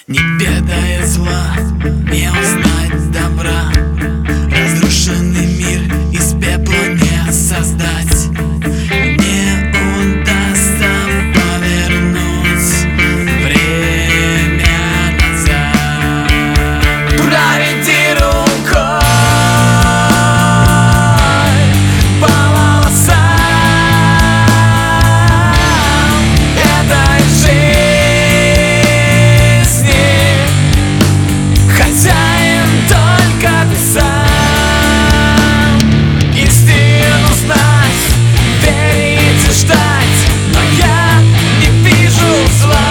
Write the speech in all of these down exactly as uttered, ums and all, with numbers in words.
Не ведая зла, не узнать добра. Разрушенный мир из пепла не создать. Не удастся повернуть время назад. Проведи рукой по волосам этой жизни. Хозяин только ты сам. Истину знать, верить и ждать, но я не вижу зла.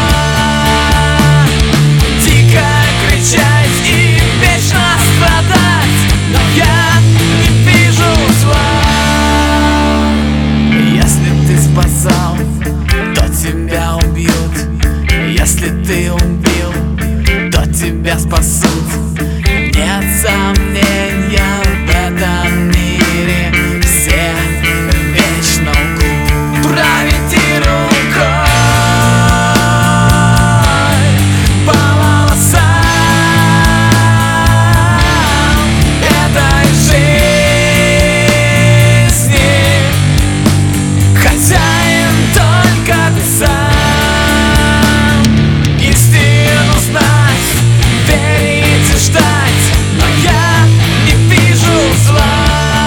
Дико кричать и вечно страдать, но я не вижу зла. Если ты спасал, то тебя убьют. Если ты убил, то тебя спасут. Нет сомнения, в этом мире все вечно лгут. Проведи рукой по волосам этой жизни. Хозяин только ты сам. Истину знать, верить и ждать, но я не вижу зла.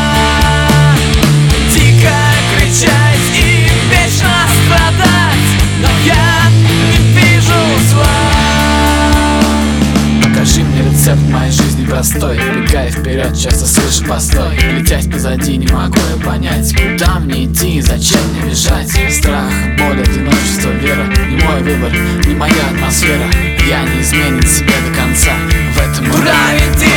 Дико кричать и вечно страдать, но я не вижу зла. Покажи мне рецепт моей жизни простой. Бегая вперед, часто слышу постой. Летять позади не могу я понять, куда мне идти, зачем мне бежать. Страх, боль, одиночество, вера не мой выбор, не моя атмосфера. Я не изменен себе до конца в этом мире.